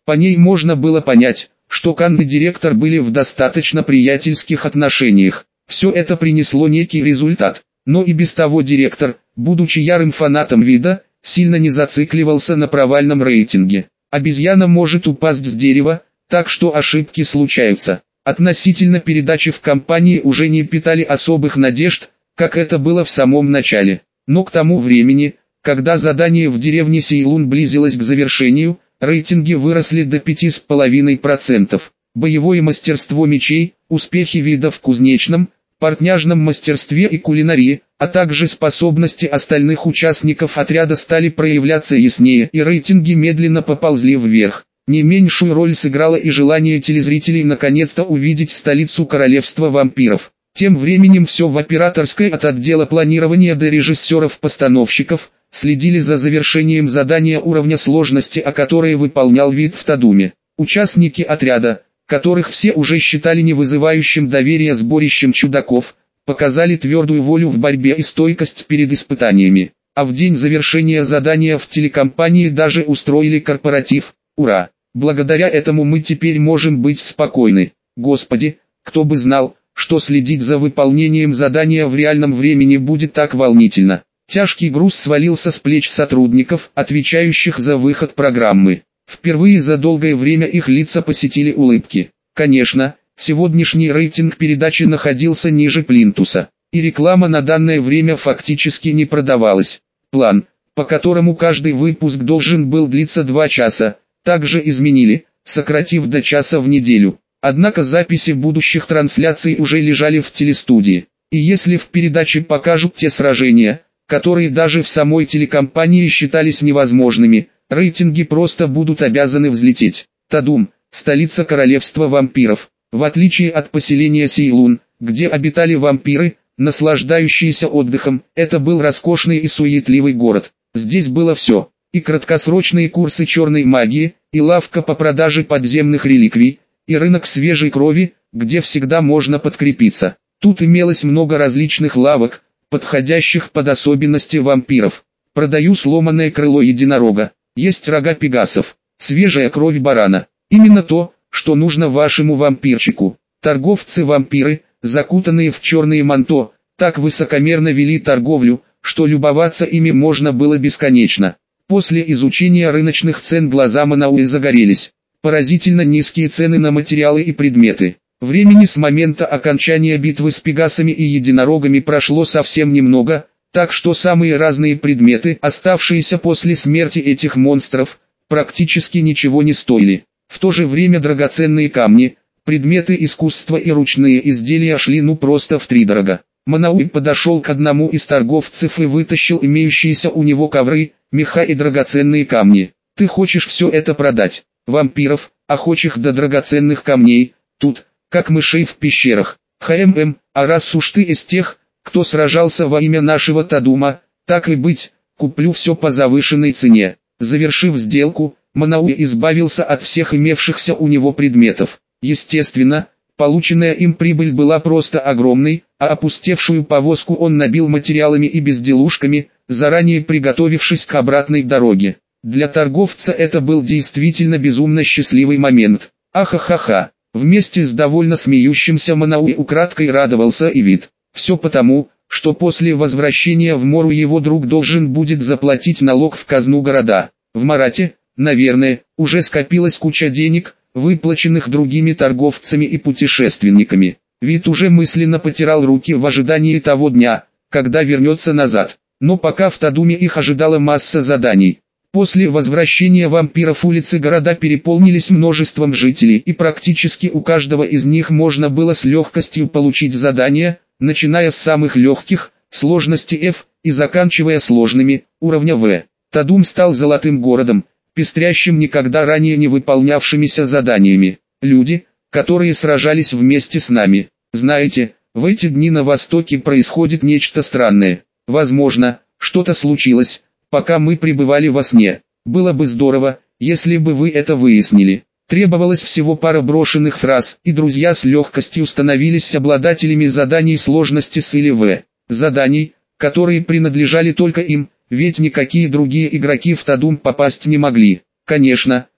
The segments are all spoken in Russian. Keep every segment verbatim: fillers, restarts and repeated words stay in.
По ней можно было понять, что Кан и директор были в достаточно приятельских отношениях. Все это принесло некий результат. Но и без того директор, будучи ярым фанатом вида, сильно не зацикливался на провальном рейтинге. Обезьяна может упасть с дерева, так что ошибки случаются. Относительно передачи в компании уже не питали особых надежд, как это было в самом начале. Но к тому времени, когда задание в деревне Сейлун близилось к завершению, рейтинги выросли до пяти с половиной процентов. Боевое мастерство мечей, успехи вида в кузнечном, портняжном мастерстве и кулинарии, а также способности остальных участников отряда стали проявляться яснее, и рейтинги медленно поползли вверх. Не меньшую роль сыграло и желание телезрителей наконец-то увидеть столицу королевства вампиров. Тем временем все в операторской от отдела планирования до режиссеров-постановщиков следили за завершением задания уровня сложности, о которое выполнял вид в Тадуме. Участники отряда, которых все уже считали не вызывающим доверия сборищем чудаков, показали твердую волю в борьбе и стойкость перед испытаниями. А в день завершения задания в телекомпании даже устроили корпоратив. Ура! Благодаря этому мы теперь можем быть спокойны. Господи, кто бы знал, что следить за выполнением задания в реальном времени будет так волнительно. Тяжкий груз свалился с плеч сотрудников, отвечающих за выход программы. Впервые за долгое время их лица посетили улыбки. Конечно, сегодняшний рейтинг передачи находился ниже плинтуса, и реклама на данное время фактически не продавалась. План, по которому каждый выпуск должен был длиться два часа, также изменили, сократив до часа в неделю. Однако записи будущих трансляций уже лежали в телестудии, и если в передаче покажут те сражения, которые даже в самой телекомпании считались невозможными, рейтинги просто будут обязаны взлететь. Тадум, столица королевства вампиров. В отличие от поселения Сейлун, где обитали вампиры, наслаждающиеся отдыхом, это был роскошный и суетливый город. Здесь было все. И краткосрочные курсы черной магии, и лавка по продаже подземных реликвий, и рынок свежей крови, где всегда можно подкрепиться. Тут имелось много различных лавок, подходящих под особенности вампиров. Продаю сломанное крыло единорога, есть рога пегасов, свежая кровь барана. Именно то, что нужно вашему вампирчику. Торговцы-вампиры, закутанные в черные манто, так высокомерно вели торговлю, что любоваться ими можно было бесконечно. После изучения рыночных цен глаза Манауи загорелись. Поразительно низкие цены на материалы и предметы. Времени с момента окончания битвы с пегасами и единорогами прошло совсем немного, так что самые разные предметы, оставшиеся после смерти этих монстров, практически ничего не стоили. В то же время драгоценные камни, предметы искусства и ручные изделия шли ну просто втридорога. Манауи подошел к одному из торговцев и вытащил имеющиеся у него ковры, меха и драгоценные камни. «Ты хочешь все это продать? Вампиров, охочих до драгоценных камней, тут, как мышей в пещерах. Хм, а раз уж ты из тех, кто сражался во имя нашего Тадума, так и быть, куплю все по завышенной цене». Завершив сделку, Манауи избавился от всех имевшихся у него предметов. Естественно, полученная им прибыль была просто огромной, а опустевшую повозку он набил материалами и безделушками, заранее приготовившись к обратной дороге. Для торговца это был действительно безумно счастливый момент. Ахахаха. Вместе с довольно смеющимся Манауи украдкой радовался и вид. Все потому, что после возвращения в Мору его друг должен будет заплатить налог в казну города. В Марате, наверное, уже скопилась куча денег, выплаченных другими торговцами и путешественниками. Вид уже мысленно потирал руки в ожидании того дня, когда вернется назад. Но пока в Тадуме их ожидала масса заданий. После возвращения вампиров улицы города переполнились множеством жителей, и практически у каждого из них можно было с легкостью получить задания, начиная с самых легких, сложности F, и заканчивая сложными, уровня В. Тадум стал золотым городом, пестрящим никогда ранее не выполнявшимися заданиями. Люди, которые сражались вместе с нами. Знаете, в эти дни на Востоке происходит нечто странное. Возможно, что-то случилось, пока мы пребывали во сне. Было бы здорово, если бы вы это выяснили. Требовалось всего пара брошенных фраз, и друзья с легкостью становились обладателями заданий сложности с или В. Заданий, которые принадлежали только им, ведь никакие другие игроки в Тадум попасть не могли. Конечно,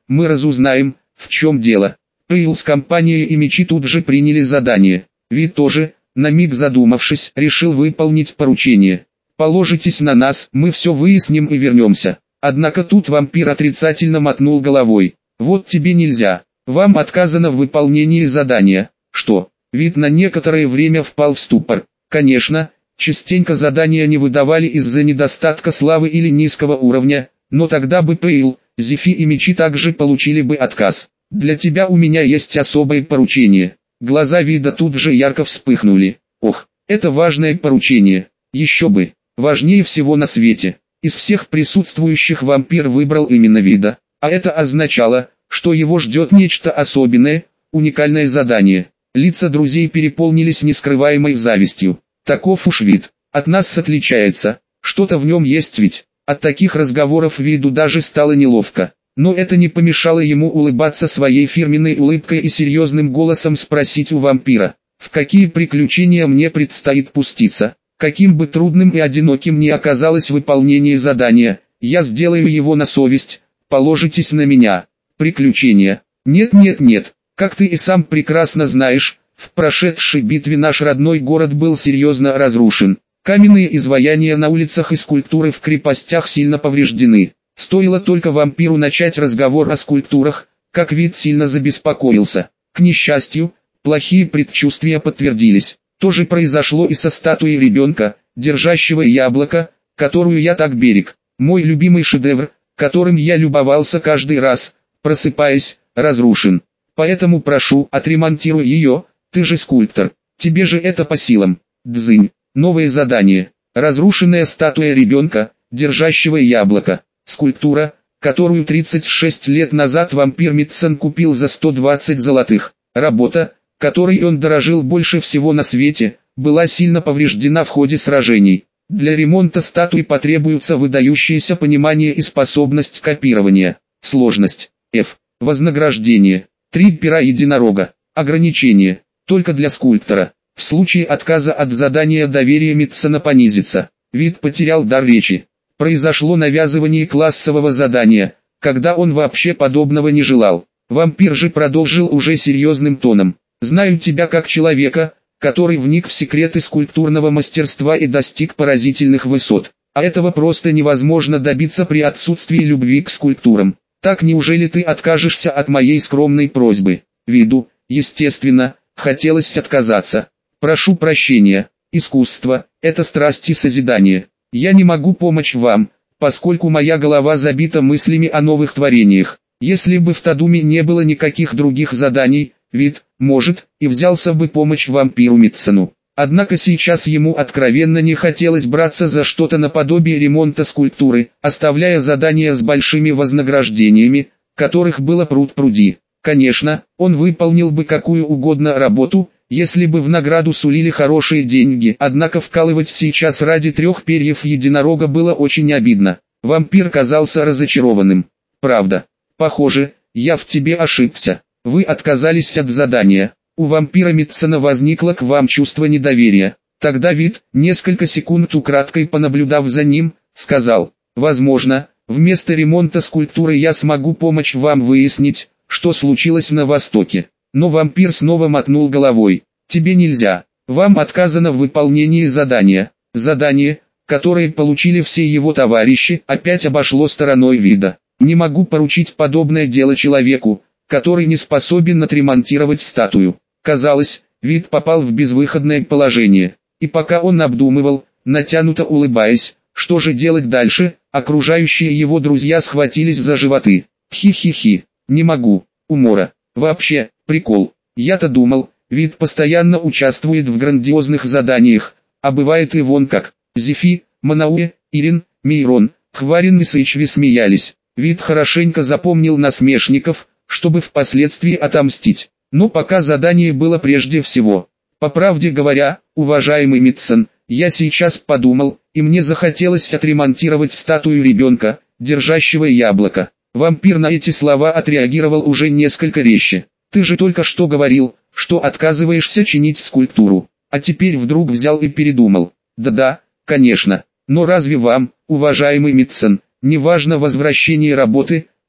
мы разузнаем, в чем дело. Пейл с компанией и мечи тут же приняли задание. Вид тоже, на миг задумавшись, решил выполнить поручение. «Положитесь на нас, мы все выясним и вернемся». Однако тут вампир отрицательно мотнул головой. «Вот тебе нельзя. Вам отказано в выполнении задания». «Что?» Вид на некоторое время впал в ступор. Конечно, частенько задания не выдавали из-за недостатка славы или низкого уровня, но тогда бы Пейл, Зефи и мечи также получили бы отказ. «Для тебя у меня есть особое поручение». Глаза Вида тут же ярко вспыхнули. «Ох, это важное поручение. Еще бы. Важнее всего на свете». Из всех присутствующих вампир выбрал именно Вида, а это означало, что его ждет нечто особенное, уникальное задание. Лица друзей переполнились нескрываемой завистью. Таков уж Вид. От нас отличается. Что-то в нем есть ведь. От таких разговоров Виду даже стало неловко. Но это не помешало ему улыбаться своей фирменной улыбкой и серьезным голосом спросить у вампира: «В какие приключения мне предстоит пуститься? Каким бы трудным и одиноким ни оказалось выполнение задания, я сделаю его на совесть, положитесь на меня». Приключения? Нет нет нет, как ты и сам прекрасно знаешь, в прошедшей битве наш родной город был серьезно разрушен. Каменные изваяния на улицах и скульптуры в крепостях сильно повреждены. Стоило только вампиру начать разговор о скульптурах, как Вид сильно забеспокоился. К несчастью, плохие предчувствия подтвердились. То же произошло и со статуей ребенка, держащего яблоко, которую я так берег. Мой любимый шедевр, которым я любовался каждый раз, просыпаясь, разрушен. Поэтому прошу, отремонтируй ее, ты же скульптор. Тебе же это по силам. Дзынь. Новое задание. Разрушенная статуя ребенка, держащего яблоко. Скульптура, которую тридцать шесть лет назад вампир Митсон купил за сто двадцать золотых. Работа, которой он дорожил больше всего на свете, была сильно повреждена в ходе сражений. Для ремонта статуи потребуется выдающееся понимание и способность копирования. Сложность. F. Вознаграждение. Три пера единорога. Ограничение. Только для скульптора. В случае отказа от задания доверие Митсона понизится. Вид потерял дар речи. Произошло навязывание классового задания, когда он вообще подобного не желал. Вампир же продолжил уже серьезным тоном. «Знаю тебя как человека, который вник в секреты скульптурного мастерства и достиг поразительных высот. А этого просто невозможно добиться при отсутствии любви к скульптурам. Так неужели ты откажешься от моей скромной просьбы?» Виду, естественно, хотелось отказаться. «Прошу прощения, искусство – это страсть и созидание. Я не могу помочь вам, поскольку моя голова забита мыслями о новых творениях. Если бы в Тадуме не было никаких других заданий, Вид, может, и взялся бы помочь вампиру Митсону. Однако сейчас ему откровенно не хотелось браться за что-то наподобие ремонта скульптуры, оставляя задания с большими вознаграждениями, которых было пруд-пруди. Конечно, он выполнил бы какую угодно работу, если бы в награду сулили хорошие деньги, однако вкалывать сейчас ради трех перьев единорога было очень обидно. Вампир казался разочарованным. «Правда. Похоже, я в тебе ошибся. Вы отказались от задания. У вампира Митсона возникло к вам чувство недоверия». Тогда Вид, несколько секунд украдкой понаблюдав за ним, сказал: «Возможно, вместо ремонта скульптуры я смогу помочь вам выяснить, что случилось на Востоке». Но вампир снова мотнул головой. «Тебе нельзя. Вам отказано в выполнении задания». Задание, которое получили все его товарищи, опять обошло стороной Вида. «Не могу поручить подобное дело человеку, который не способен отремонтировать статую». Казалось, Вид попал в безвыходное положение. И пока он обдумывал, натянуто улыбаясь, что же делать дальше, окружающие его друзья схватились за животы. «Хи-хи-хи, не могу, умора. Вообще, прикол. Я-то думал, Вид постоянно участвует в грандиозных заданиях, а бывает и вон как». Зефи, Манауэ, Ирин, Мейрон, Хварин и Сычви смеялись. Вид хорошенько запомнил насмешников, чтобы впоследствии отомстить. Но пока задание было прежде всего. По правде говоря, уважаемый Митсон, я сейчас подумал, и мне захотелось отремонтировать статую ребенка, держащего яблоко. Вампир на эти слова отреагировал уже несколько резче. «Ты же только что говорил, что отказываешься чинить скульптуру, а теперь вдруг взял и передумал». «Да-да, конечно, но разве вам, уважаемый Митсон, не важно возвращение работы,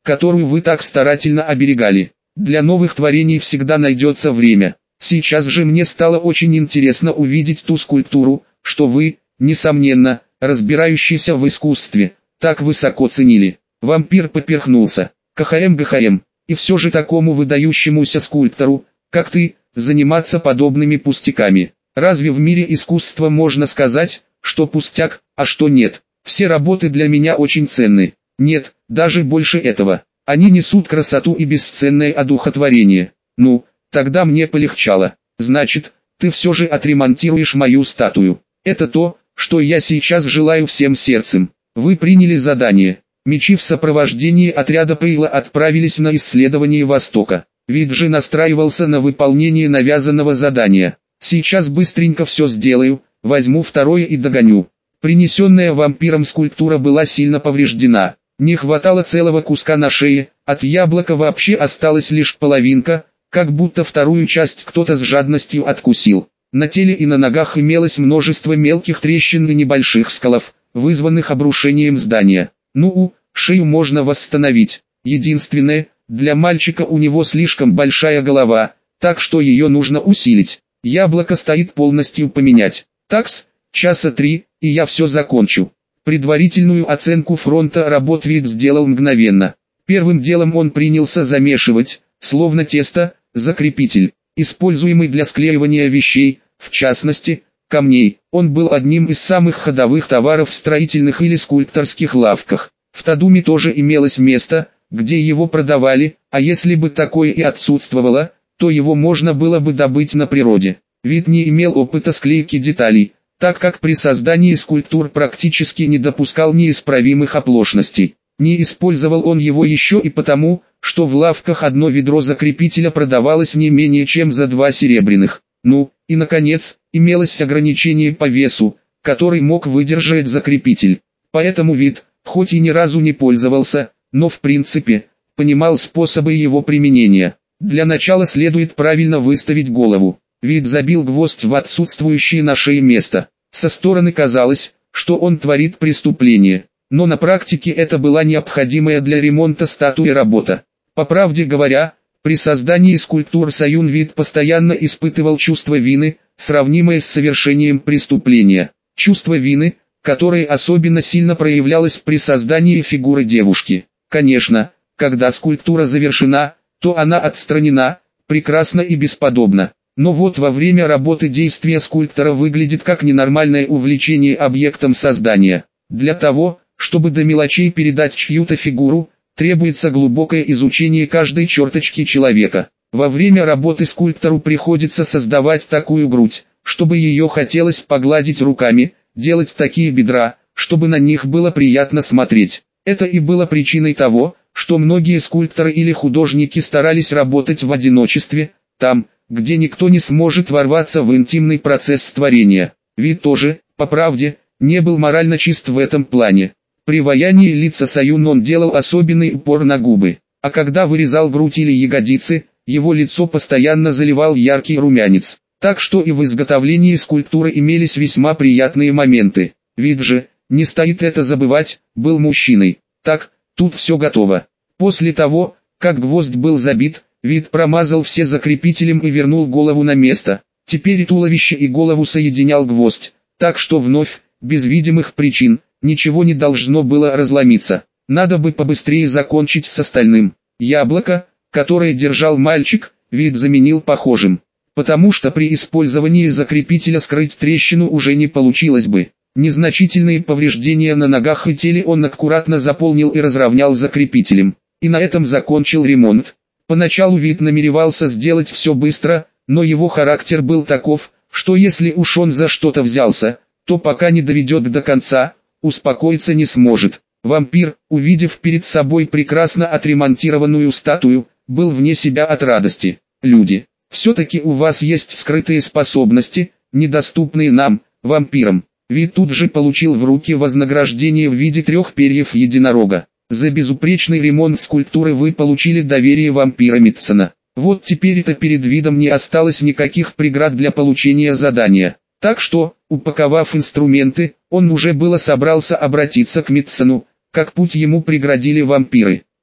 которую вы так старательно оберегали. Для новых творений всегда найдется время. Сейчас же мне стало очень интересно увидеть ту скульптуру, что вы, несомненно, разбирающийся в искусстве, так высоко ценили. Вампир поперхнулся. КХМ ГХМ. И все же такому выдающемуся скульптору, как ты, заниматься подобными пустяками. Разве в мире искусства можно сказать, что пустяк, а что нет? Все работы для меня очень ценны. Нет, даже больше этого. Они несут красоту и бесценное одухотворение. Ну, тогда мне полегчало. Значит, ты все же отремонтируешь мою статую. Это то, что я сейчас желаю всем сердцем. Вы приняли задание. Мечи в сопровождении отряда Пейла отправились на исследование Востока. Вид же настраивался на выполнение навязанного задания. Сейчас быстренько все сделаю, возьму второе и догоню. Принесенная вампиром скульптура была сильно повреждена. Не хватало целого куска на шее, от яблока вообще осталась лишь половинка, как будто вторую часть кто-то с жадностью откусил. На теле и на ногах имелось множество мелких трещин и небольших сколов, вызванных обрушением здания. Ну, шею можно восстановить. Единственное, для мальчика у него слишком большая голова, так что ее нужно усилить. Яблоко стоит полностью поменять. Такс, часа три, и я все закончу. Предварительную оценку фронта работ Вид сделал мгновенно. Первым делом он принялся замешивать, словно тесто, закрепитель, используемый для склеивания вещей, в частности, камней. Он был одним из самых ходовых товаров в строительных или скульпторских лавках. В Тадуме тоже имелось место, где его продавали, а если бы такое и отсутствовало, то его можно было бы добыть на природе. Вид не имел опыта склейки деталей, так как при создании скульптур практически не допускал неисправимых оплошностей. Не использовал он его еще и потому, что в лавках одно ведро закрепителя продавалось не менее чем за два серебряных. Ну, и наконец, имелось ограничение по весу, который мог выдержать закрепитель. Поэтому Вид, хоть и ни разу не пользовался, но в принципе, понимал способы его применения. Для начала следует правильно выставить голову. Вид забил гвоздь в отсутствующее на шее место. Со стороны казалось, что он творит преступление, но на практике это была необходимая для ремонта статуи работа. По правде говоря, при создании скульптур Саюн Вид постоянно испытывал чувство вины, сравнимое с совершением преступления. Чувство вины, которое особенно сильно проявлялось при создании фигуры девушки. Конечно, когда скульптура завершена, то она отстранена, прекрасна и бесподобна. Но вот во время работы действие скульптора выглядит как ненормальное увлечение объектом создания. Для того, чтобы до мелочей передать чью-то фигуру, требуется глубокое изучение каждой черточки человека. Во время работы скульптору приходится создавать такую грудь, чтобы ее хотелось погладить руками, делать такие бедра, чтобы на них было приятно смотреть. Это и было причиной того, что многие скульпторы или художники старались работать в одиночестве, там, где никто не сможет ворваться в интимный процесс творения. Вид тоже, по правде, не был морально чист в этом плане. При ваянии лица Саюн он делал особенный упор на губы, а когда вырезал грудь или ягодицы, его лицо постоянно заливал яркий румянец. Так что и в изготовлении скульптуры имелись весьма приятные моменты. Вид же, не стоит это забывать, был мужчиной. Так, тут все готово. После того, как гвоздь был забит, Вид промазал все закрепителем и вернул голову на место. Теперь и туловище и голову соединял гвоздь, так что вновь, без видимых причин, ничего не должно было разломиться. Надо бы побыстрее закончить с остальным. Яблоко, которое держал мальчик, Вид заменил похожим, потому что при использовании закрепителя скрыть трещину уже не получилось бы. Незначительные повреждения на ногах и теле он аккуратно заполнил и разровнял закрепителем. И на этом закончил ремонт. Поначалу Вид намеревался сделать все быстро, но его характер был таков, что если уж он за что-то взялся, то пока не доведет до конца, успокоиться не сможет. Вампир, увидев перед собой прекрасно отремонтированную статую, был вне себя от радости. Люди, все-таки у вас есть скрытые способности, недоступные нам, вампирам. Вид тут же получил в руки вознаграждение в виде трех перьев единорога. За безупречный ремонт скульптуры вы получили доверие вампира Митсона. Вот теперь-то перед Видом не осталось никаких преград для получения задания. Так что, упаковав инструменты, он уже было собрался обратиться к Митсону, как путь ему преградили вампиры.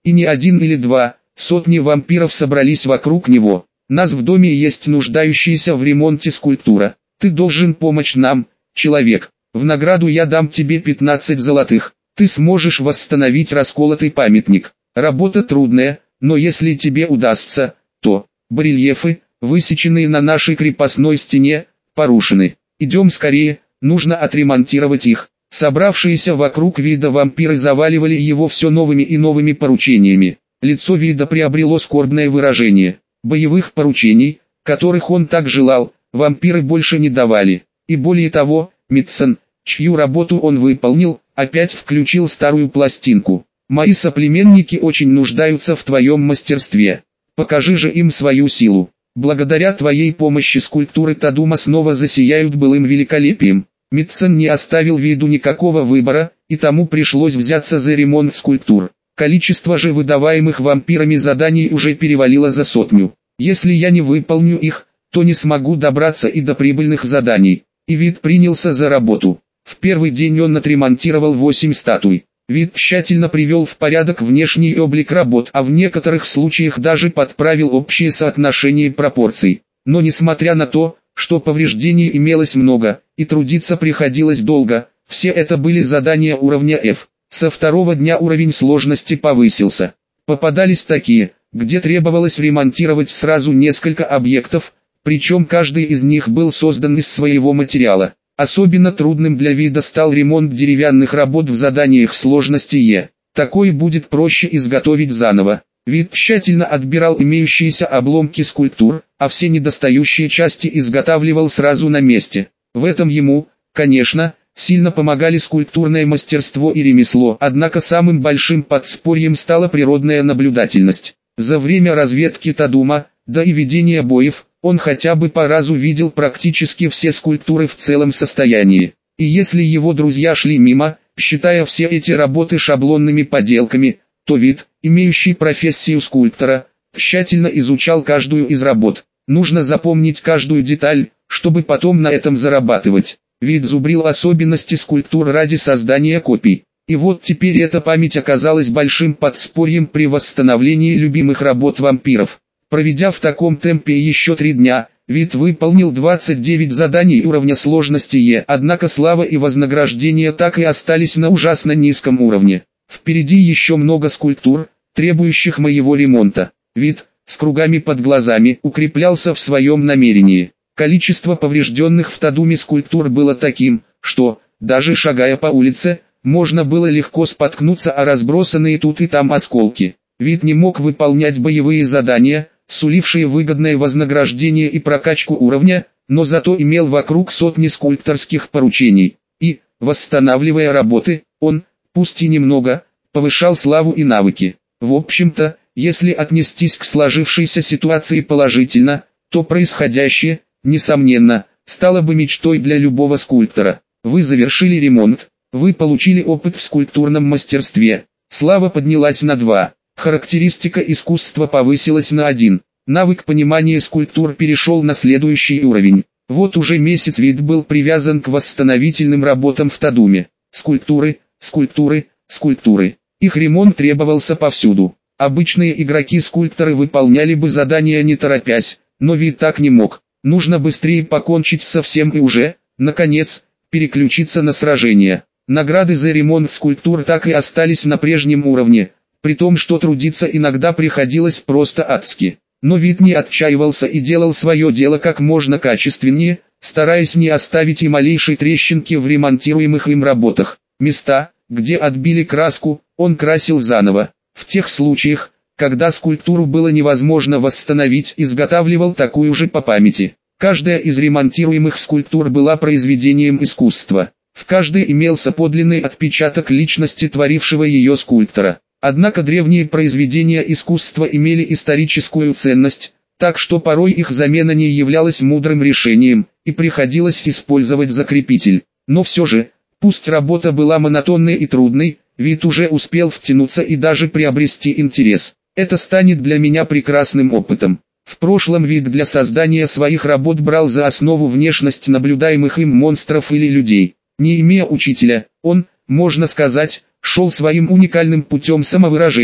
и не один или два, сотни вампиров собрались вокруг него. Нас в доме есть нуждающаяся в ремонте скульптура. Ты должен помочь нам, человек. В награду я дам тебе пятнадцать золотых. Ты сможешь восстановить расколотый памятник. Работа трудная, но если тебе удастся, то барельефы, высеченные на нашей крепостной стене, порушены. Идем скорее, нужно отремонтировать их. Собравшиеся вокруг Вида вампиры заваливали его все новыми и новыми поручениями. Лицо Вида приобрело скорбное выражение. Боевых поручений, которых он так желал, вампиры больше не давали. И более того, Митсон, чью работу он выполнил, опять включил старую пластинку. «Мои соплеменники очень нуждаются в твоем мастерстве. Покажи же им свою силу. Благодаря твоей помощи скульптуры Тадума снова засияют былым великолепием». Митсон не оставил Виду никакого выбора, и тому пришлось взяться за ремонт скульптур. Количество же выдаваемых вампирами заданий уже перевалило за сотню. Если я не выполню их, то не смогу добраться и до прибыльных заданий. И Вид принялся за работу. В первый день он отремонтировал восемь статуй. Вид тщательно привел в порядок внешний облик работ, а в некоторых случаях даже подправил общее соотношение пропорций. Но несмотря на то, что повреждений имелось много, и трудиться приходилось долго, все это были задания уровня F. Со второго дня уровень сложности повысился. Попадались такие, где требовалось ремонтировать сразу несколько объектов, причем каждый из них был создан из своего материала. Особенно трудным для Вида стал ремонт деревянных работ в заданиях сложности Е. Такой будет проще изготовить заново. Вид тщательно отбирал имеющиеся обломки скульптур, а все недостающие части изготавливал сразу на месте. В этом ему, конечно, сильно помогали скульптурное мастерство и ремесло, однако самым большим подспорьем стала природная наблюдательность. За время разведки Тадума, да и ведения боев, он хотя бы по разу видел практически все скульптуры в целом состоянии. И если его друзья шли мимо, считая все эти работы шаблонными поделками, то Вид, имеющий профессию скульптора, тщательно изучал каждую из работ. Нужно запомнить каждую деталь, чтобы потом на этом зарабатывать. Вид зубрил особенности скульптур ради создания копий. И вот теперь эта память оказалась большим подспорьем при восстановлении любимых работ вампиров. Проведя в таком темпе еще три дня, Вид выполнил двадцать девять заданий уровня сложности Е, однако слава и вознаграждение так и остались на ужасно низком уровне. Впереди еще много скульптур, требующих моего ремонта. Вид, с кругами под глазами, укреплялся в своем намерении. Количество поврежденных в Тадуме скульптур было таким, что, даже шагая по улице, можно было легко споткнуться о разбросанные тут и там осколки. Вид не мог выполнять боевые задания, сулившие выгодное вознаграждение и прокачку уровня, но зато имел вокруг сотни скульпторских поручений. И, восстанавливая работы, он, пусть и немного, повышал славу и навыки. В общем-то, если отнестись к сложившейся ситуации положительно, то происходящее, несомненно, стало бы мечтой для любого скульптора. Вы завершили ремонт, вы получили опыт в скульптурном мастерстве, слава поднялась на два. Характеристика искусства повысилась на один. Навык понимания скульптур перешел на следующий уровень. Вот уже месяц Вид был привязан к восстановительным работам в Тадуме. Скульптуры, скульптуры, скульптуры. Их ремонт требовался повсюду. Обычные игроки-скульпторы выполняли бы задания не торопясь, но Вид так не мог. Нужно быстрее покончить со всем и уже, наконец, переключиться на сражения. Награды за ремонт скульптур так и остались на прежнем уровне, при том, что трудиться иногда приходилось просто адски. Но Вид не отчаивался и делал свое дело как можно качественнее, стараясь не оставить и малейшей трещинки в ремонтируемых им работах. Места, где отбили краску, он красил заново. В тех случаях, когда скульптуру было невозможно восстановить, изготавливал такую же по памяти. Каждая из ремонтируемых скульптур была произведением искусства. В каждой имелся подлинный отпечаток личности творившего ее скульптора. Однако древние произведения искусства имели историческую ценность, так что порой их замена не являлась мудрым решением, и приходилось использовать закрепитель. Но все же, пусть работа была монотонной и трудной, Вид уже успел втянуться и даже приобрести интерес. Это станет для меня прекрасным опытом. В прошлом Вид для создания своих работ брал за основу внешность наблюдаемых им монстров или людей. Не имея учителя, он, можно сказать, шел своим уникальным путем самовыражения,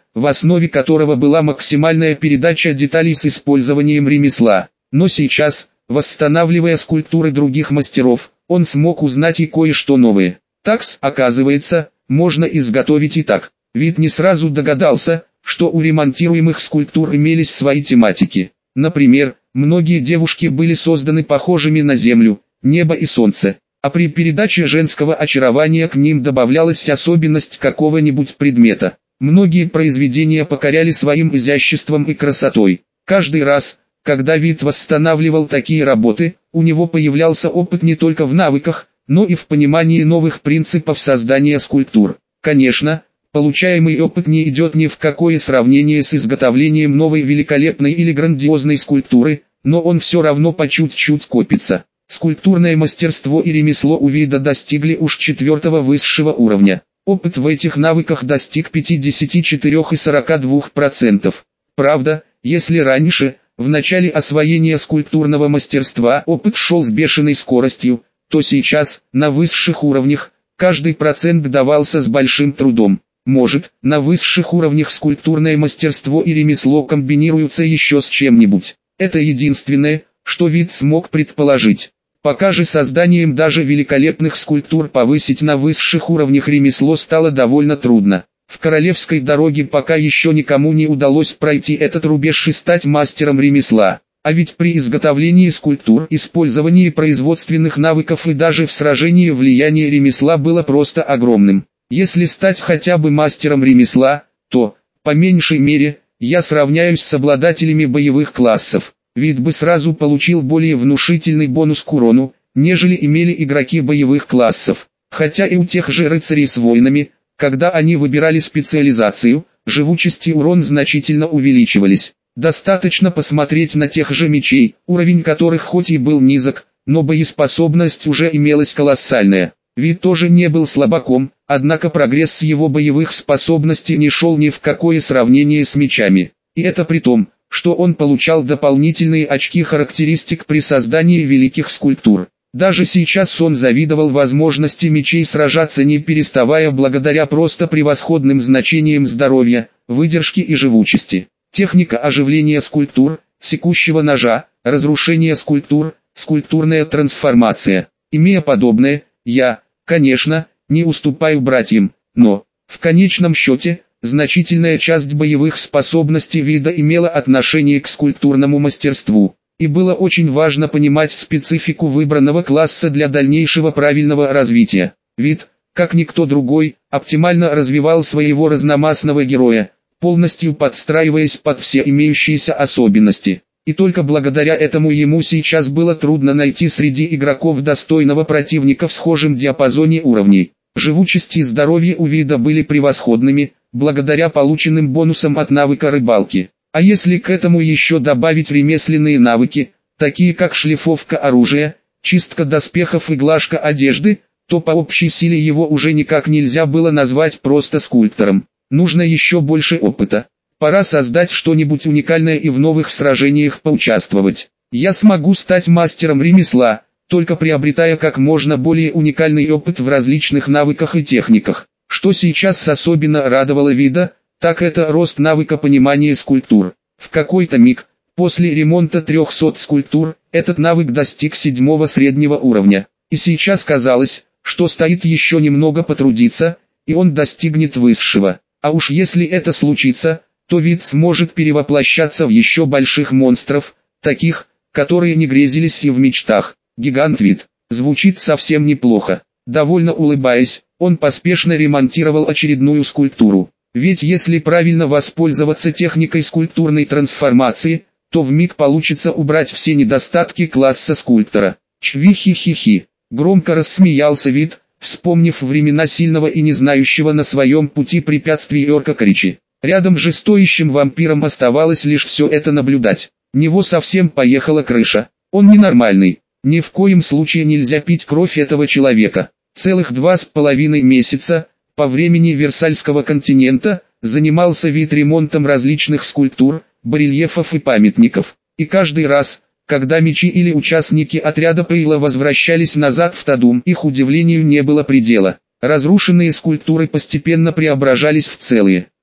в основе которого была максимальная передача деталей с использованием ремесла. Но сейчас, восстанавливая скульптуры других мастеров, он смог узнать и кое-что новое. Такс, оказывается, можно изготовить и так. Вид не сразу догадался, что у ремонтируемых скульптур имелись свои тематики. Например, многие девушки были созданы похожими на землю, небо и солнце, а при передаче женского очарования к ним добавлялась особенность какого-нибудь предмета. Многие произведения покоряли своим изяществом и красотой. Каждый раз, когда Вид восстанавливал такие работы, у него появлялся опыт не только в навыках, но и в понимании новых принципов создания скульптур. Конечно, получаемый опыт не идет ни в какое сравнение с изготовлением новой великолепной или грандиозной скульптуры, но он все равно по чуть-чуть копится. Скульптурное мастерство и ремесло у Вида достигли уж четвертого высшего уровня. Опыт в этих навыках достиг пятидесяти четырёх целых сорока двух сотых процента. Правда, если раньше, в начале освоения скульптурного мастерства опыт шел с бешеной скоростью, то сейчас, на высших уровнях, каждый процент давался с большим трудом. Может, на высших уровнях скульптурное мастерство и ремесло комбинируются еще с чем-нибудь. Это единственное, что Вид смог предположить. Пока же созданием даже великолепных скульптур повысить на высших уровнях ремесло стало довольно трудно. В королевской дороге пока еще никому не удалось пройти этот рубеж и стать мастером ремесла. А ведь при изготовлении скульптур, использовании производственных навыков и даже в сражении влияние ремесла было просто огромным. Если стать хотя бы мастером ремесла, то, по меньшей мере, я сравняюсь с обладателями боевых классов. Вид бы сразу получил более внушительный бонус к урону, нежели имели игроки боевых классов. Хотя и у тех же рыцарей с воинами, когда они выбирали специализацию, живучесть и урон значительно увеличивались. Достаточно посмотреть на тех же мечей, уровень которых хоть и был низок, но боеспособность уже имелась колоссальная. Вид тоже не был слабаком, однако прогресс его боевых способностей не шел ни в какое сравнение с мечами. И это при том, что он получал дополнительные очки характеристик при создании великих скульптур. Даже сейчас он завидовал возможности мечей сражаться не переставая благодаря просто превосходным значениям здоровья, выдержки и живучести. Техника оживления скульптур, секущего ножа, разрушение скульптур, скульптурная трансформация. Имея подобное, я, конечно, не уступаю братьям, но, в конечном счете, значительная часть боевых способностей Вида имела отношение к скульптурному мастерству, и было очень важно понимать специфику выбранного класса для дальнейшего правильного развития. Вид, как никто другой, оптимально развивал своего разномастного героя, полностью подстраиваясь под все имеющиеся особенности. И только благодаря этому ему сейчас было трудно найти среди игроков достойного противника в схожем диапазоне уровней. Живучесть и здоровье у Вида были превосходными, благодаря полученным бонусам от навыка рыбалки. А если к этому еще добавить ремесленные навыки, такие как шлифовка оружия, чистка доспехов и глажка одежды, то по общей силе его уже никак нельзя было назвать просто скульптором. Нужно еще больше опыта. Пора создать что-нибудь уникальное и в новых сражениях поучаствовать. Я смогу стать мастером ремесла, только приобретая как можно более уникальный опыт в различных навыках и техниках. Что сейчас особенно радовало Вида, так это рост навыка понимания скульптур. В какой-то миг, после ремонта трехсот скульптур, этот навык достиг седьмого среднего уровня. И сейчас казалось, что стоит еще немного потрудиться, и он достигнет высшего. А уж если это случится, то Вид сможет перевоплощаться в еще больших монстров, таких, которые не грезились и в мечтах. Гигант Вид. Звучит совсем неплохо. Довольно улыбаясь, он поспешно ремонтировал очередную скульптуру. Ведь если правильно воспользоваться техникой скульптурной трансформации, то вмиг получится убрать все недостатки класса скульптора. Чви-хи-хи-хи. Громко рассмеялся Вид, вспомнив времена сильного и не знающего на своем пути препятствий Орка Кричи. Рядом же стоящим вампиром оставалось лишь все это наблюдать. Него совсем поехала крыша. Он ненормальный. Ни в коем случае нельзя пить кровь этого человека. Целых два с половиной месяца, по времени Версальского континента, занимался Вид ремонтом различных скульптур, барельефов и памятников. И каждый раз, когда мечи или участники отряда Пейла возвращались назад в Тадум, их удивлению не было предела. Разрушенные скульптуры постепенно преображались в целые.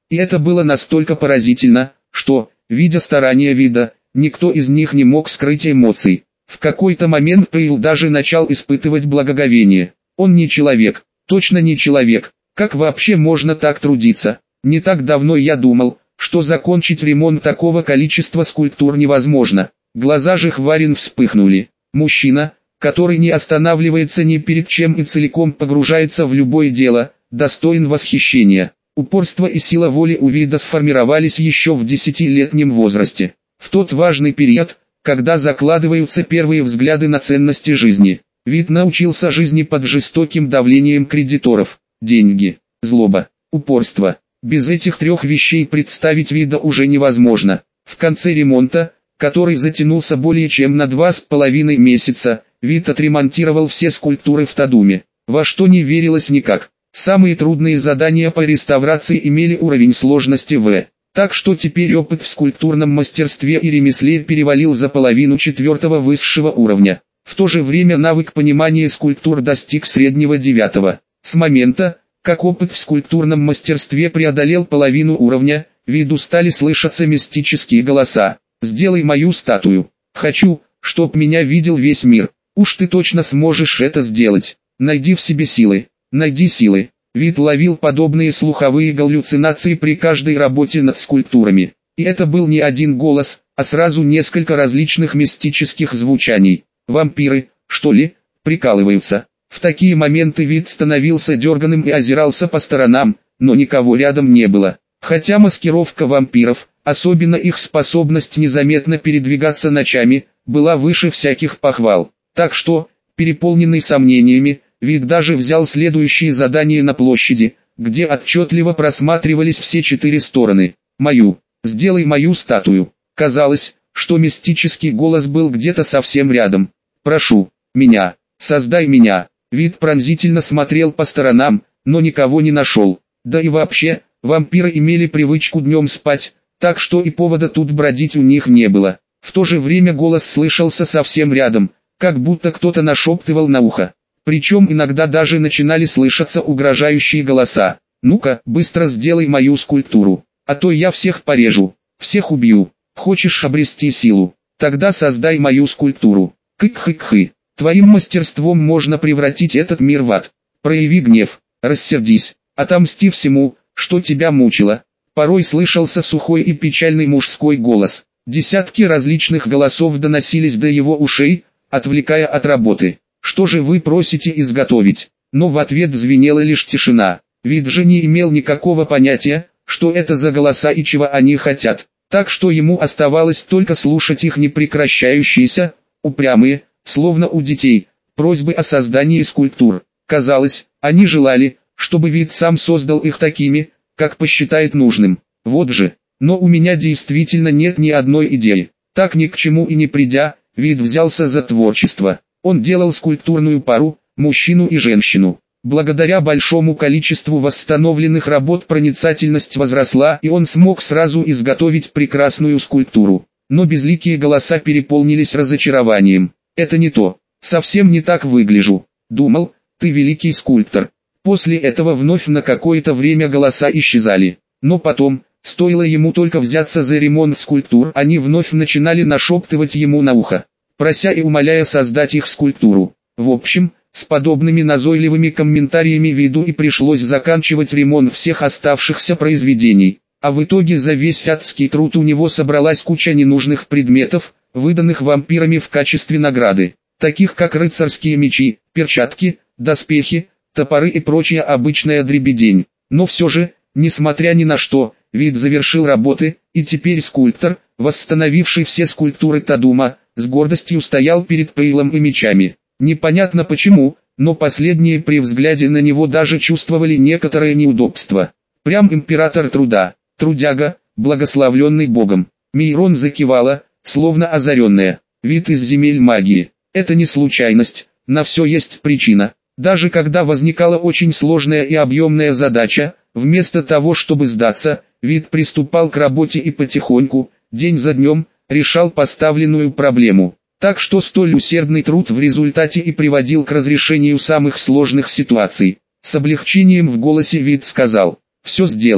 И это было настолько поразительно, что, видя старания вида, никто из них не мог скрыть эмоций. В какой-то момент Пейл даже начал испытывать благоговение. Он не человек, точно не человек, как вообще можно так трудиться? Не так давно я думал, что закончить ремонт такого количества скульптур невозможно. Глаза же Хварин вспыхнули. Мужчина, который не останавливается ни перед чем и целиком погружается в любое дело, достоин восхищения. Упорство и сила воли у вида сформировались еще в десятилетнем возрасте. В тот важный период, когда закладываются первые взгляды на ценности жизни. Вид научился жизни под жестоким давлением кредиторов. Деньги, злоба, упорство. Без этих трех вещей представить вида уже невозможно. В конце ремонта, который затянулся более чем на два с половиной месяца, Вид отремонтировал все скульптуры в Тадуме. Во что не верилось никак. Самые трудные задания по реставрации имели уровень сложности В. Так что теперь опыт в скульптурном мастерстве и ремесле перевалил за половину четвертого высшего уровня. В то же время навык понимания скульптур достиг среднего девятого. С момента, как опыт в скульптурном мастерстве преодолел половину уровня, Виду стали слышаться мистические голоса. «Сделай мою статую. Хочу, чтоб меня видел весь мир. Уж ты точно сможешь это сделать. Найди в себе силы. Найди силы». Вид ловил подобные слуховые галлюцинации при каждой работе над скульптурами. И это был не один голос, а сразу несколько различных мистических звучаний. «Вампиры, что ли, прикалываются?» В такие моменты Вид становился дерганым и озирался по сторонам, но никого рядом не было. Хотя маскировка вампиров, особенно их способность незаметно передвигаться ночами, была выше всяких похвал. Так что, переполненный сомнениями, Вид даже взял следующее задание на площади, где отчетливо просматривались все четыре стороны. «Мою, сделай мою статую». Казалось, что мистический голос был где-то совсем рядом. «Прошу, меня, создай меня». Вид пронзительно смотрел по сторонам, но никого не нашел. Да и вообще, вампиры имели привычку днем спать, так что и повода тут бродить у них не было. В то же время голос слышался совсем рядом, как будто кто-то нашептывал на ухо. Причем иногда даже начинали слышаться угрожающие голоса. «Ну-ка, быстро сделай мою скульптуру, а то я всех порежу, всех убью. Хочешь обрести силу? Тогда создай мою скульптуру». Кык-хык-хы. Твоим мастерством можно превратить этот мир в ад. Прояви гнев, рассердись, отомсти всему, что тебя мучило. Порой слышался сухой и печальный мужской голос. Десятки различных голосов доносились до его ушей, отвлекая от работы. «Что же вы просите изготовить?» Но в ответ звенела лишь тишина. Вид же не имел никакого понятия, что это за голоса и чего они хотят. Так что ему оставалось только слушать их непрекращающиеся, упрямые, словно у детей, просьбы о создании скульптур. Казалось, они желали, чтобы Вид сам создал их такими, как посчитает нужным. Вот же, но у меня действительно нет ни одной идеи. Так ни к чему и не придя, Вид взялся за творчество. Он делал скульптурную пару, мужчину и женщину. Благодаря большому количеству восстановленных работ проницательность возросла, и он смог сразу изготовить прекрасную скульптуру. Но безликие голоса переполнились разочарованием. «Это не то, совсем не так выгляжу. Думал, ты великий скульптор». После этого вновь на какое-то время голоса исчезали. Но потом, стоило ему только взяться за ремонт скульптур, они вновь начинали нашептывать ему на ухо, прося и умоляя создать их скульптуру. В общем, с подобными назойливыми комментариями Виду и пришлось заканчивать ремонт всех оставшихся произведений. А в итоге за весь адский труд у него собралась куча ненужных предметов, выданных вампирами в качестве награды, таких как рыцарские мечи, перчатки, доспехи, топоры и прочая обычная дребедень. Но все же, несмотря ни на что, Вид завершил работы, и теперь скульптор, восстановивший все скульптуры Тадума, с гордостью стоял перед Пейлом и мечами. Непонятно почему, но последние при взгляде на него даже чувствовали некоторое неудобство. Прям император труда, трудяга, благословленный Богом. Мейрон закивала, словно озаренная. Вид из земель магии. Это не случайность, на все есть причина. Даже когда возникала очень сложная и объемная задача, вместо того чтобы сдаться, Вид приступал к работе и потихоньку, день за днем, решал поставленную проблему. Так что столь усердный труд в результате и приводил к разрешению самых сложных ситуаций. С облегчением в голосе Вид сказал: «Все сделано.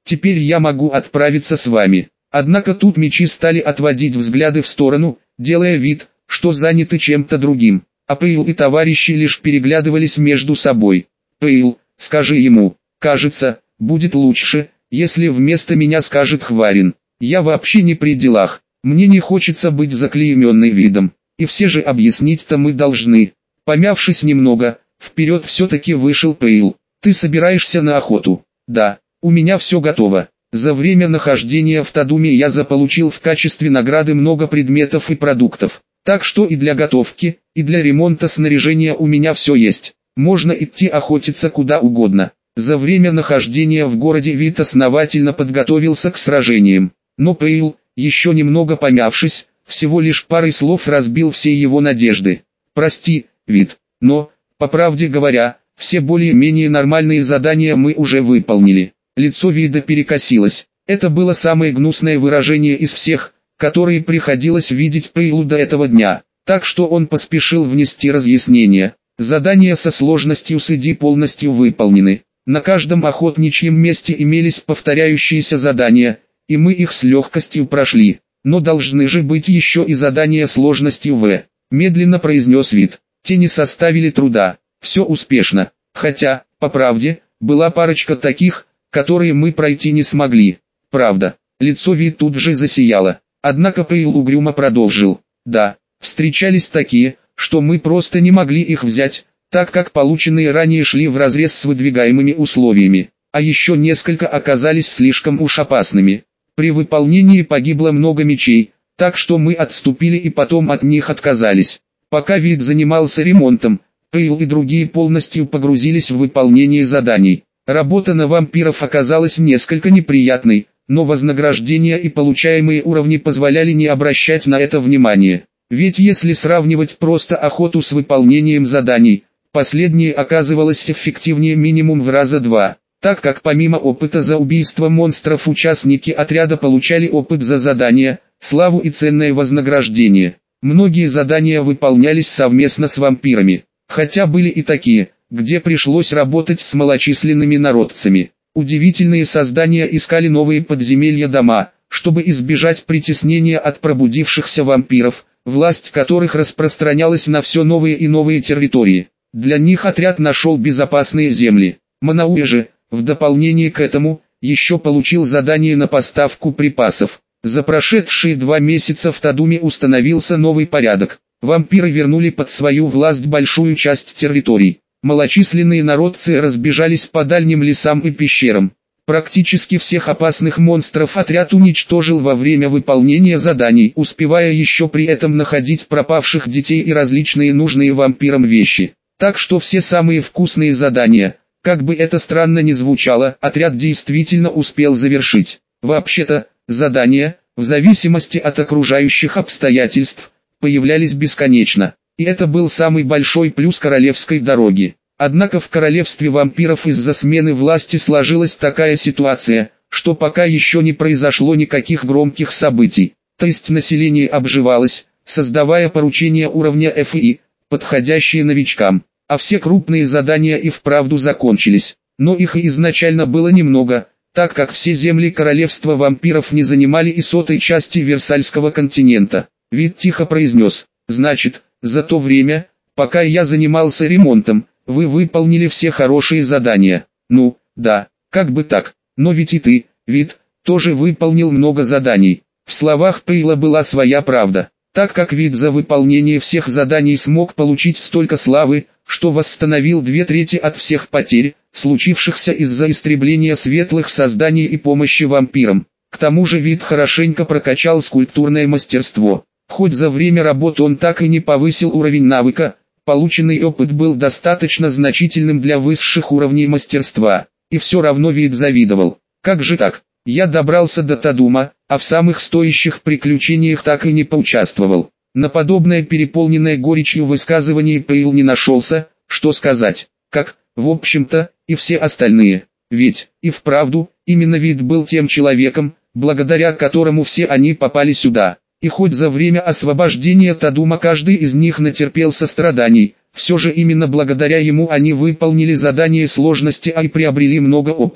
Теперь я могу отправиться с вами. Однако тут мечи стали отводить взгляды в сторону, делая вид, что заняты чем-то другим. А Пейл и товарищи лишь переглядывались между собой. «Пейл, скажи ему, кажется, будет лучше, если вместо меня скажет Хварин. Я вообще не при делах, мне не хочется быть заклейменной видом. И все же объяснить-то мы должны». Помявшись немного, вперед все-таки вышел Пейл. «Ты собираешься на охоту?» «Да, у меня все готово. За время нахождения в Тадуме я заполучил в качестве награды много предметов и продуктов. Так что и для готовки, и для ремонта снаряжения у меня все есть. Можно идти охотиться куда угодно». За время нахождения в городе Вит основательно подготовился к сражениям. Но Пейл, еще немного помявшись, всего лишь парой слов разбил все его надежды. «Прости, Вит, но, по правде говоря, все более-менее нормальные задания мы уже выполнили». Лицо Вида перекосилось. Это было самое гнусное выражение из всех, которые приходилось видеть Пейлу до этого дня. Так что он поспешил внести разъяснение. Задания со сложностью с ИД полностью выполнены. На каждом охотничьем месте имелись повторяющиеся задания, и мы их с легкостью прошли. Но должны же быть еще и задания сложностью В. Медленно произнес Вид. Те не составили труда. Все успешно. Хотя, по правде, была парочка таких, которые мы пройти не смогли. Правда. Лицо Вид тут же засияло. Однако Пейл угрюмо продолжил. Да, встречались такие, что мы просто не могли их взять, так как полученные ранее шли вразрез с выдвигаемыми условиями. А еще несколько оказались слишком уж опасными. При выполнении погибло много мечей, так что мы отступили и потом от них отказались. Пока Вид занимался ремонтом, Пейл и другие полностью погрузились в выполнение заданий. Работа на вампиров оказалась несколько неприятной, но вознаграждение и получаемые уровни позволяли не обращать на это внимания. Ведь если сравнивать просто охоту с выполнением заданий, последнее оказывалось эффективнее минимум в раза два, так как помимо опыта за убийство монстров участники отряда получали опыт за задания, славу и ценное вознаграждение. Многие задания выполнялись совместно с вампирами, хотя были и такие, где пришлось работать с малочисленными народцами. Удивительные создания искали новые подземелья дома, чтобы избежать притеснения от пробудившихся вампиров, власть которых распространялась на все новые и новые территории. Для них отряд нашел безопасные земли. Манауэ же, в дополнение к этому, еще получил задание на поставку припасов. За прошедшие два месяца в Тадуме установился новый порядок. Вампиры вернули под свою власть большую часть территорий. Малочисленные народцы разбежались по дальним лесам и пещерам. Практически всех опасных монстров отряд уничтожил во время выполнения заданий, успевая еще при этом находить пропавших детей и различные нужные вампирам вещи. Так что все самые вкусные задания, как бы это странно ни звучало, отряд действительно успел завершить. Вообще-то, задания, в зависимости от окружающих обстоятельств, появлялись бесконечно. И это был самый большой плюс королевской дороги. Однако в королевстве вампиров из-за смены власти сложилась такая ситуация, что пока еще не произошло никаких громких событий. То есть население обживалось, создавая поручения уровня эф и, подходящие новичкам. А все крупные задания и вправду закончились. Но их и изначально было немного, так как все земли королевства вампиров не занимали и сотой части Версальского континента. Вид тихо произнес: «Значит, за то время, пока я занимался ремонтом, вы выполнили все хорошие задания». «Ну, да, как бы так, но ведь и ты, Вид, тоже выполнил много заданий». В словах Пейла была своя правда, так как Вид за выполнение всех заданий смог получить столько славы, что восстановил две трети от всех потерь, случившихся из-за истребления светлых созданий и помощи вампирам. К тому же Вид хорошенько прокачал скульптурное мастерство. Хоть за время работы он так и не повысил уровень навыка, полученный опыт был достаточно значительным для высших уровней мастерства. И все равно Вид завидовал. Как же так? Я добрался до Тадума, а в самых стоящих приключениях так и не поучаствовал. На подобное переполненное горечью высказывание Пейл не нашелся, что сказать, как, в общем-то, и все остальные. Ведь, и вправду, именно Вид был тем человеком, благодаря которому все они попали сюда. И хоть за время освобождения Тадума каждый из них натерпелся страданий, все же именно благодаря ему они выполнили задание сложности А и приобрели много опыта.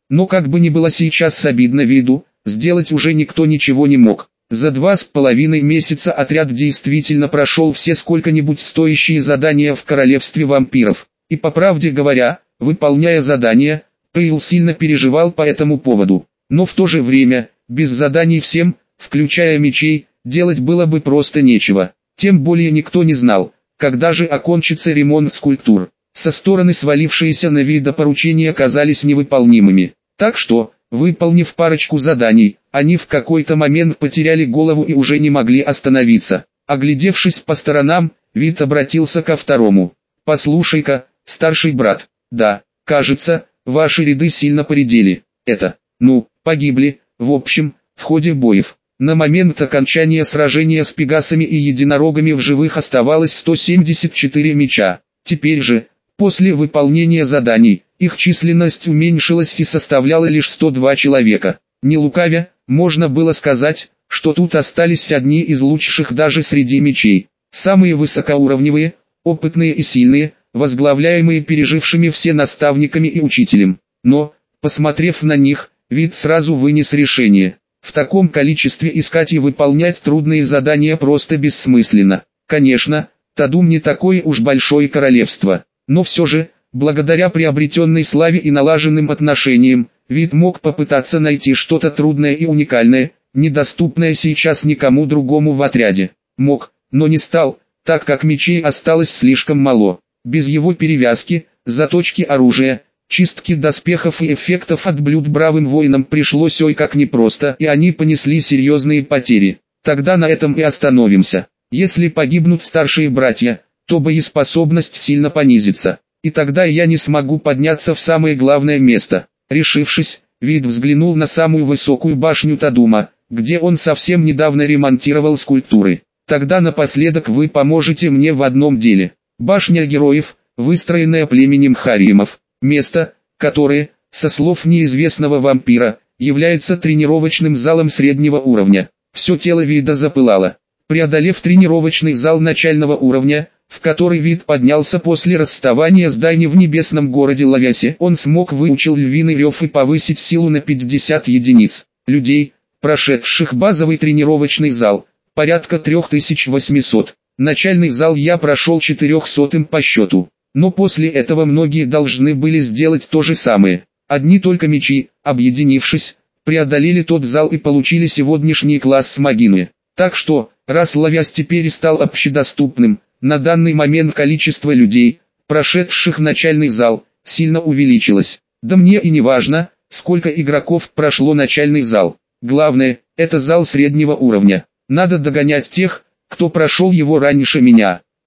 Но как бы ни было сейчас с обидно виду, сделать уже никто ничего не мог. За два с половиной месяца отряд действительно прошел все сколько-нибудь стоящие задания в королевстве вампиров. И по правде говоря, выполняя задания, Пейл сильно переживал по этому поводу. Но в то же время, без заданий всем, включая мечей, делать было бы просто нечего. Тем более никто не знал, когда же окончится ремонт скульптур. Со стороны свалившиеся на Вида поручения казались невыполнимыми. Так что, выполнив парочку заданий, они в какой-то момент потеряли голову и уже не могли остановиться. Оглядевшись по сторонам, Вид обратился ко второму. «Послушай-ка, старший брат, да, кажется, ваши ряды сильно поредели. Это, ну, погибли, в общем, в ходе боев. На момент окончания сражения с пегасами и единорогами в живых оставалось сто семьдесят четыре меча. Теперь же, после выполнения заданий, их численность уменьшилась и составляла лишь сто два человека. Не лукавя, можно было сказать, что тут остались одни из лучших даже среди мечей. Самые высокоуровневые, опытные и сильные, возглавляемые пережившими все наставниками и учителем. Но, посмотрев на них, Вид сразу вынес решение. В таком количестве искать и выполнять трудные задания просто бессмысленно. Конечно, Тадум не такое уж большое королевство, но все же, благодаря приобретенной славе и налаженным отношениям, Вид мог попытаться найти что-то трудное и уникальное, недоступное сейчас никому другому в отряде. Мог, но не стал, так как мечей осталось слишком мало. Без его перевязки, заточки оружия, чистки доспехов и эффектов от блюд бравым воинам пришлось ой как непросто, и они понесли серьезные потери. Тогда на этом и остановимся. Если погибнут старшие братья, то боеспособность сильно понизится, и тогда я не смогу подняться в самое главное место. Решившись, Вид взглянул на самую высокую башню Тадума, где он совсем недавно ремонтировал скульптуры. Тогда напоследок вы поможете мне в одном деле. Башня героев, выстроенная племенем Харимов. Место, которое, со слов неизвестного вампира, является тренировочным залом среднего уровня. Все тело Вида запылало. Преодолев тренировочный зал начального уровня, в который Вид поднялся после расставания с Дайни в небесном городе Лавясе, он смог выучил львиный рев и повысить силу на пятьдесят единиц. Людей, прошедших базовый тренировочный зал, порядка три тысячи восемьсот. Начальный зал я прошел четырехсотым по счету. Но после этого многие должны были сделать то же самое. Одни только мечи, объединившись, преодолели тот зал и получили сегодняшний класс Магины. Так что, раз Лавяс теперь и стал общедоступным, на данный момент количество людей, прошедших начальный зал, сильно увеличилось. Да мне и не важно, сколько игроков прошло начальный зал. Главное, это зал среднего уровня. Надо догонять тех, кто прошел его раньше меня.